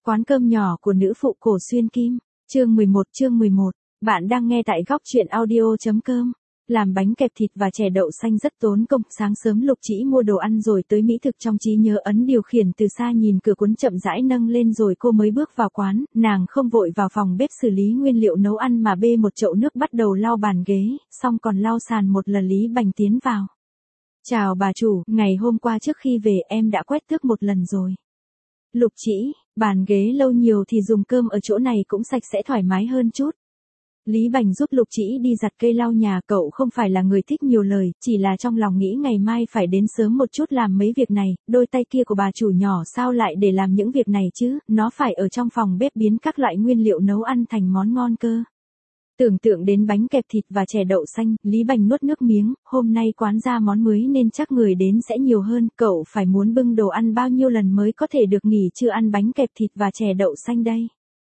Quán cơm nhỏ của nữ phụ cổ xuyên kim. Chương 11. Bạn đang nghe tại góc truyện audio.com. Làm bánh kẹp thịt và chè đậu xanh rất tốn công. Sáng sớm Lục Chỉ mua đồ ăn rồi tới mỹ thực trong trí nhớ ấn điều khiển từ xa nhìn cửa cuốn chậm rãi nâng lên rồi cô mới bước vào quán. Nàng không vội vào phòng bếp xử lý nguyên liệu nấu ăn mà bê một chậu nước bắt đầu lau bàn ghế, xong còn lau sàn một lần. Lý Bành tiến vào. Chào bà chủ, ngày hôm qua trước khi về em đã quét tước một lần rồi. Lục Chỉ, bàn ghế lâu nhiều thì dùng cơm ở chỗ này cũng sạch sẽ thoải mái hơn chút. Lý Bành giúp Lục Chỉ đi giặt cây lau nhà. Cậu không phải là người thích nhiều lời, chỉ là trong lòng nghĩ ngày mai phải đến sớm một chút làm mấy việc này. Đôi tay kia của bà chủ nhỏ sao lại để làm những việc này chứ, nó phải ở trong phòng bếp biến các loại nguyên liệu nấu ăn thành món ngon cơ. Tưởng tượng đến bánh kẹp thịt và chè đậu xanh, Lý Bành nuốt nước miếng, hôm nay quán ra món mới nên chắc người đến sẽ nhiều hơn. Cậu phải muốn bưng đồ ăn bao nhiêu lần mới có thể được nghỉ trưa ăn bánh kẹp thịt và chè đậu xanh đây?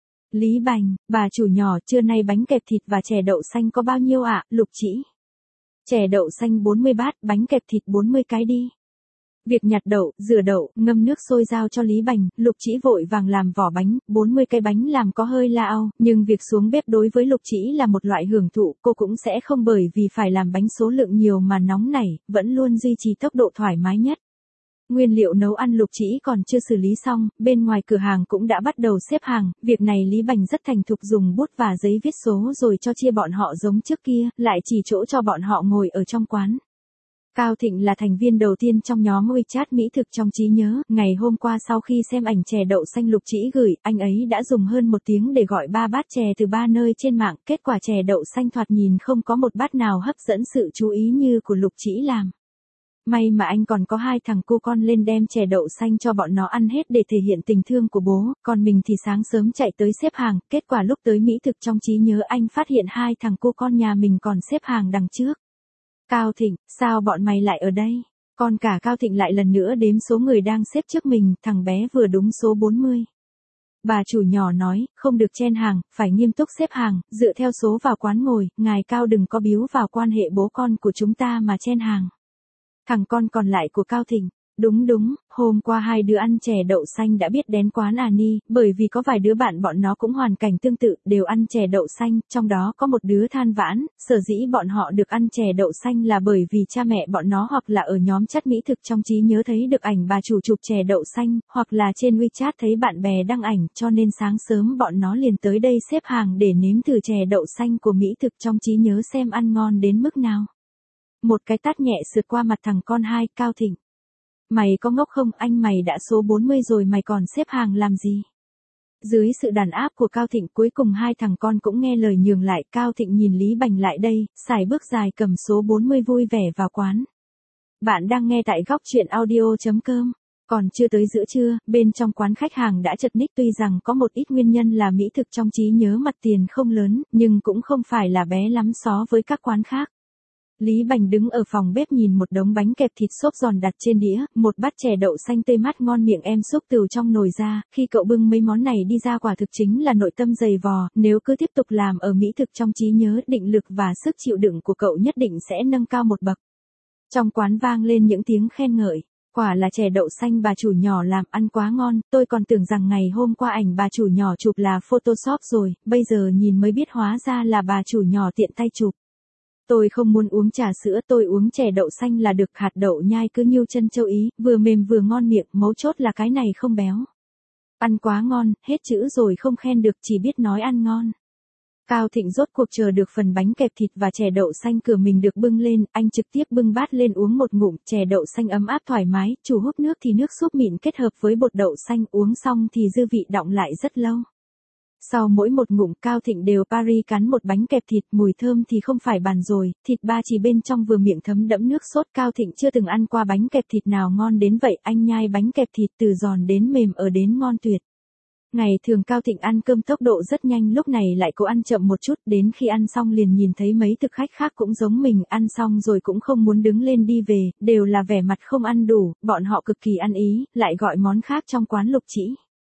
Lý Bành, bà chủ nhỏ, trưa nay bánh kẹp thịt và chè đậu xanh có bao nhiêu ạ? Lục Chỉ. Chè đậu xanh 40 bát, bánh kẹp thịt 40 cái đi. Việc nhặt đậu, rửa đậu, ngâm nước sôi giao cho Lý Bành. Lục Chỉ vội vàng làm vỏ bánh, 40 cái bánh làm có hơi lao, nhưng việc xuống bếp đối với Lục Chỉ là một loại hưởng thụ. Cô cũng sẽ không bởi vì phải làm bánh số lượng nhiều mà nóng nảy, vẫn luôn duy trì tốc độ thoải mái nhất. Nguyên liệu nấu ăn Lục Chỉ còn chưa xử lý xong, bên ngoài cửa hàng cũng đã bắt đầu xếp hàng. Việc này Lý Bành rất thành thục, dùng bút và giấy viết số rồi cho chia bọn họ giống trước kia, lại chỉ chỗ cho bọn họ ngồi ở trong quán. Cao Thịnh là thành viên đầu tiên trong nhóm WeChat mỹ thực trong trí nhớ. Ngày hôm qua sau khi xem ảnh chè đậu xanh Lục Chỉ gửi, anh ấy đã dùng hơn 1 tiếng để gọi 3 bát chè từ 3 nơi trên mạng. Kết quả chè đậu xanh thoạt nhìn không có một bát nào hấp dẫn sự chú ý như của Lục Chỉ làm. May mà anh còn có 2 thằng cu con lên đem chè đậu xanh cho bọn nó ăn hết để thể hiện tình thương của bố, còn mình thì sáng sớm chạy tới xếp hàng. Kết quả lúc tới mỹ thực trong trí nhớ anh phát hiện 2 thằng cu con nhà mình còn xếp hàng đằng trước. Cao Thịnh, sao bọn mày lại ở đây? Còn cả Cao Thịnh lại lần nữa đếm số người đang xếp trước mình, thằng bé vừa đúng số 40. Bà chủ nhỏ nói, không được chen hàng, phải nghiêm túc xếp hàng, dựa theo số vào quán ngồi, ngài Cao đừng có biếu vào quan hệ bố con của chúng ta mà chen hàng. Thằng con còn lại của Cao Thịnh, đúng, hôm qua 2 đứa ăn chè đậu xanh đã biết đến quán Ni, bởi vì có vài đứa bạn bọn nó cũng hoàn cảnh tương tự, đều ăn chè đậu xanh, trong đó có một đứa than vãn, sở dĩ bọn họ được ăn chè đậu xanh là bởi vì cha mẹ bọn nó hoặc là ở nhóm chat mỹ thực trong trí nhớ thấy được ảnh bà chủ chụp chè đậu xanh, hoặc là trên WeChat thấy bạn bè đăng ảnh, cho nên sáng sớm bọn nó liền tới đây xếp hàng để nếm thử chè đậu xanh của mỹ thực trong trí nhớ xem ăn ngon đến mức nào. Một cái tát nhẹ sượt qua mặt thằng con 2, Cao Thịnh. Mày có ngốc không, anh mày đã số 40 rồi mày còn xếp hàng làm gì? Dưới sự đàn áp của Cao Thịnh cuối cùng 2 thằng con cũng nghe lời nhường lại. Cao Thịnh nhìn Lý Bành lại đây, xài bước dài cầm số 40 vui vẻ vào quán. Bạn đang nghe tại góc truyện audio.com. Còn chưa tới giữa trưa, bên trong quán khách hàng đã chật ních. Tuy rằng có một ít nguyên nhân là mỹ thực trong trí nhớ mặt tiền không lớn, nhưng cũng không phải là bé lắm so với các quán khác. Lý Bành đứng ở phòng bếp nhìn một đống bánh kẹp thịt xốp giòn đặt trên đĩa, một bát chè đậu xanh tươi mát ngon miệng em xúc từ trong nồi ra. Khi cậu bưng mấy món này đi ra quả thực chính là nội tâm dày vò, nếu cứ tiếp tục làm ở mỹ thực trong trí nhớ, định lực và sức chịu đựng của cậu nhất định sẽ nâng cao một bậc. Trong quán vang lên những tiếng khen ngợi. Quả là chè đậu xanh bà chủ nhỏ làm ăn quá ngon, tôi còn tưởng rằng ngày hôm qua ảnh bà chủ nhỏ chụp là Photoshop rồi, bây giờ nhìn mới biết hóa ra là bà chủ nhỏ tiện tay chụp. Tôi không muốn uống trà sữa, tôi uống chè đậu xanh là được. Hạt đậu nhai cứ như chân châu Ý, vừa mềm vừa ngon miệng, mấu chốt là cái này không béo. Ăn quá ngon, hết chữ rồi không khen được, chỉ biết nói ăn ngon. Cao Thịnh rốt cuộc chờ được phần bánh kẹp thịt và chè đậu xanh cửa mình được bưng lên, anh trực tiếp bưng bát lên uống một ngụm. Chè đậu xanh ấm áp thoải mái, chủ húp nước thì nước súp mịn kết hợp với bột đậu xanh, uống xong thì dư vị đọng lại rất lâu. Sau mỗi một ngụm, Cao Thịnh đều Paris cắn một bánh kẹp thịt, mùi thơm thì không phải bàn rồi, thịt ba chỉ bên trong vừa miệng thấm đẫm nước sốt. Cao Thịnh chưa từng ăn qua bánh kẹp thịt nào ngon đến vậy, anh nhai bánh kẹp thịt từ giòn đến mềm ở đến ngon tuyệt. Ngày thường Cao Thịnh ăn cơm tốc độ rất nhanh, lúc này lại cố ăn chậm một chút, đến khi ăn xong liền nhìn thấy mấy thực khách khác cũng giống mình, ăn xong rồi cũng không muốn đứng lên đi về, đều là vẻ mặt không ăn đủ, bọn họ cực kỳ ăn ý, lại gọi món khác trong quán Lục Chỉ.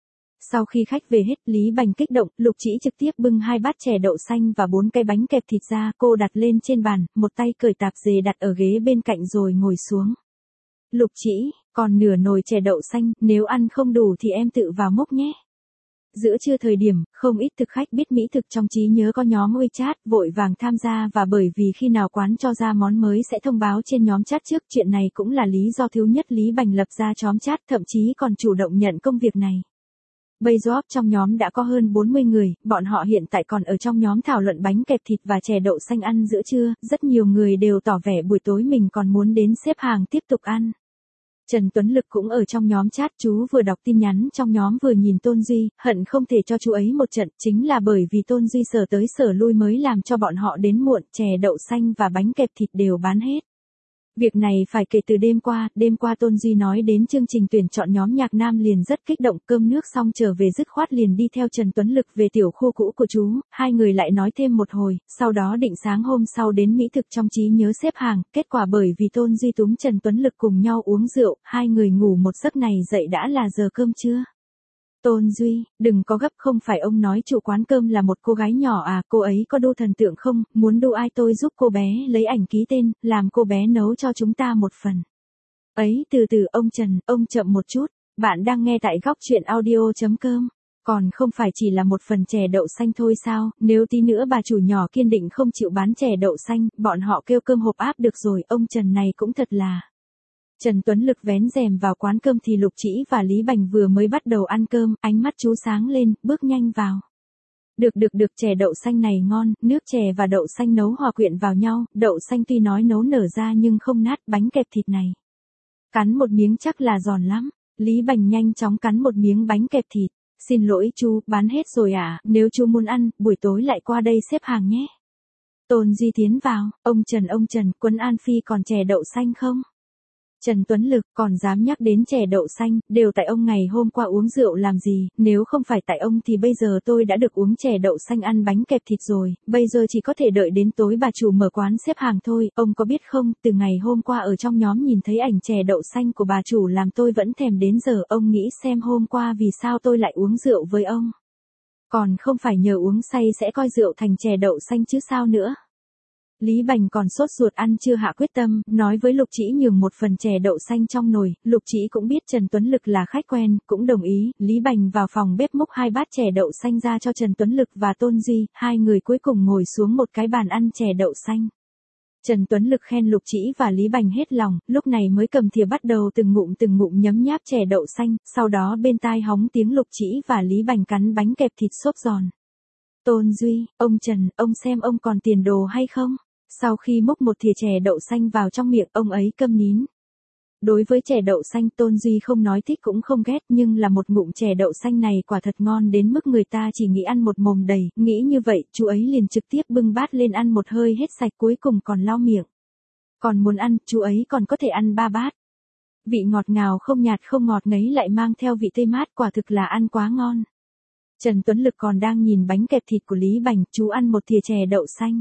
Sau khi khách về hết, Lý Bành kích động, Lục Chỉ trực tiếp bưng 2 bát chè đậu xanh và 4 cái bánh kẹp thịt ra, cô đặt lên trên bàn, một tay cởi tạp dề đặt ở ghế bên cạnh rồi ngồi xuống. Lục Chỉ, còn nửa nồi chè đậu xanh, nếu ăn không đủ thì em tự vào múc nhé. giữa trưa thời điểm, không ít thực khách biết mỹ thực trong trí nhớ có nhóm WeChat, vội vàng tham gia và bởi vì khi nào quán cho ra món mới sẽ thông báo trên nhóm chat trước, chuyện này cũng là lý do thứ nhất Lý Bành lập ra nhóm chat, thậm chí còn chủ động nhận công việc này. Bây giờ trong nhóm đã có hơn 40 người, bọn họ hiện tại còn ở trong nhóm thảo luận bánh kẹp thịt và chè đậu xanh ăn giữa trưa, rất nhiều người đều tỏ vẻ buổi tối mình còn muốn đến xếp hàng tiếp tục ăn. Trần Tuấn Lực cũng ở trong nhóm chat, chú vừa đọc tin nhắn trong nhóm vừa nhìn Tôn Duy, hận không thể cho chú ấy một trận, chính là bởi vì Tôn Duy sở tới sở lui mới làm cho bọn họ đến muộn, chè đậu xanh và bánh kẹp thịt đều bán hết. Việc này phải kể từ đêm qua Tôn Duy nói đến chương trình tuyển chọn nhóm nhạc nam liền rất kích động, cơm nước xong trở về dứt khoát liền đi theo Trần Tuấn Lực về tiểu khu cũ của chú, hai người lại nói thêm một hồi, sau đó định sáng hôm sau đến mỹ thực trong trí nhớ xếp hàng, kết quả bởi vì Tôn Duy túm Trần Tuấn Lực cùng nhau uống rượu, hai người ngủ một giấc này dậy đã là giờ cơm trưa. Tôn Duy, đừng có gấp, không phải ông nói chủ quán cơm là một cô gái nhỏ à, cô ấy có đu thần tượng không, muốn đu ai tôi giúp cô bé lấy ảnh ký tên, làm cô bé nấu cho chúng ta một phần. Ấy từ từ ông Trần, ông chậm một chút, bạn đang nghe tại góc truyện audio.com. Còn không phải chỉ là một phần chè đậu xanh thôi sao, nếu tí nữa bà chủ nhỏ kiên định không chịu bán chè đậu xanh, bọn họ kêu cơm hộp áp được rồi, ông Trần này cũng thật là... Trần Tuấn Lực vén rèm vào quán cơm thì Lục Trĩ và Lý Bành vừa mới bắt đầu ăn cơm, ánh mắt chú sáng lên, bước nhanh vào. Được, chè đậu xanh này ngon, nước chè và đậu xanh nấu hòa quyện vào nhau, đậu xanh tuy nói nấu nở ra nhưng không nát, bánh kẹp thịt này. Cắn một miếng chắc là giòn lắm, Lý Bành nhanh chóng cắn một miếng bánh kẹp thịt. Xin lỗi chú, bán hết rồi à, nếu chú muốn ăn, buổi tối lại qua đây xếp hàng nhé. Tôn Duy tiến vào, ông Trần, Quấn An Phi còn chè đậu xanh không? Trần Tuấn Lực còn dám nhắc đến chè đậu xanh, đều tại ông ngày hôm qua uống rượu làm gì, nếu không phải tại ông thì bây giờ tôi đã được uống chè đậu xanh ăn bánh kẹp thịt rồi, bây giờ chỉ có thể đợi đến tối bà chủ mở quán xếp hàng thôi, ông có biết không, từ ngày hôm qua ở trong nhóm nhìn thấy ảnh chè đậu xanh của bà chủ làm tôi vẫn thèm đến giờ, ông nghĩ xem hôm qua vì sao tôi lại uống rượu với ông. Còn không phải nhờ uống say sẽ coi rượu thành chè đậu xanh chứ sao nữa. Lý Bành còn sốt ruột ăn chưa hạ quyết tâm, nói với Lục Trĩ nhường một phần chè đậu xanh trong nồi, Lục Trĩ cũng biết Trần Tuấn Lực là khách quen, cũng đồng ý, Lý Bành vào phòng bếp múc 2 bát chè đậu xanh ra cho Trần Tuấn Lực và Tôn Duy, hai người cuối cùng ngồi xuống một cái bàn ăn chè đậu xanh. Trần Tuấn Lực khen Lục Trĩ và Lý Bành hết lòng, lúc này mới cầm thìa bắt đầu từng ngụm nhấm nháp chè đậu xanh, sau đó bên tai hóng tiếng Lục Trĩ và Lý Bành cắn bánh kẹp thịt xốp giòn. Tôn Duy, ông Trần, ông xem ông còn tiền đồ hay không? Sau khi múc một thìa chè đậu xanh vào trong miệng, ông ấy câm nín. Đối với chè đậu xanh Tôn Duy không nói thích cũng không ghét, nhưng là một ngụm chè đậu xanh này quả thật ngon đến mức người ta chỉ nghĩ ăn một mồm đầy, nghĩ như vậy, chú ấy liền trực tiếp bưng bát lên ăn một hơi hết sạch, cuối cùng còn lau miệng. Còn muốn ăn, chú ấy còn có thể ăn 3 bát. Vị ngọt ngào không nhạt không ngọt ngấy lại mang theo vị tươi mát, quả thực là ăn quá ngon. Trần Tuấn Lực còn đang nhìn bánh kẹp thịt của Lý Bành, chú ăn một thìa chè đậu xanh.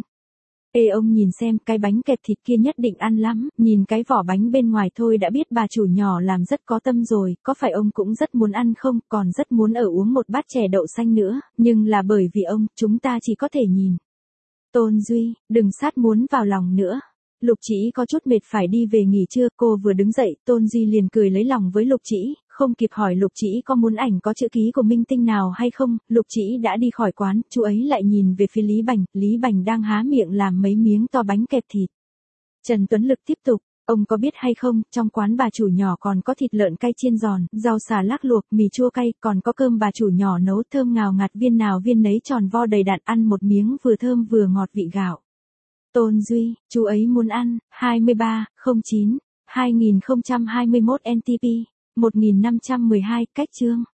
Ê ông nhìn xem, cái bánh kẹp thịt kia nhất định ăn lắm, nhìn cái vỏ bánh bên ngoài thôi đã biết bà chủ nhỏ làm rất có tâm rồi, có phải ông cũng rất muốn ăn không, còn rất muốn ở uống một bát chè đậu xanh nữa, nhưng là bởi vì ông, chúng ta chỉ có thể nhìn. Tôn Duy, đừng sát muốn vào lòng nữa. Lục Trĩ có chút mệt phải đi về nghỉ trưa, cô vừa đứng dậy, Tôn Duy liền cười lấy lòng với Lục Trĩ, không kịp hỏi Lục Trĩ có muốn ảnh có chữ ký của minh tinh nào hay không, Lục Trĩ đã đi khỏi quán, chú ấy lại nhìn về phía Lý Bành đang há miệng làm mấy miếng to bánh kẹp thịt. Trần Tuấn Lực tiếp tục, ông có biết hay không, trong quán bà chủ nhỏ còn có thịt lợn cay chiên giòn, rau xà lác luộc, mì chua cay, còn có cơm bà chủ nhỏ nấu thơm ngào ngạt, viên nào viên nấy tròn vo đầy đặn, ăn một miếng vừa thơm vừa ngọt vị gạo. Tôn Duy, chú ấy muốn ăn, 23/09/2021 NTP, 1512, cách chương.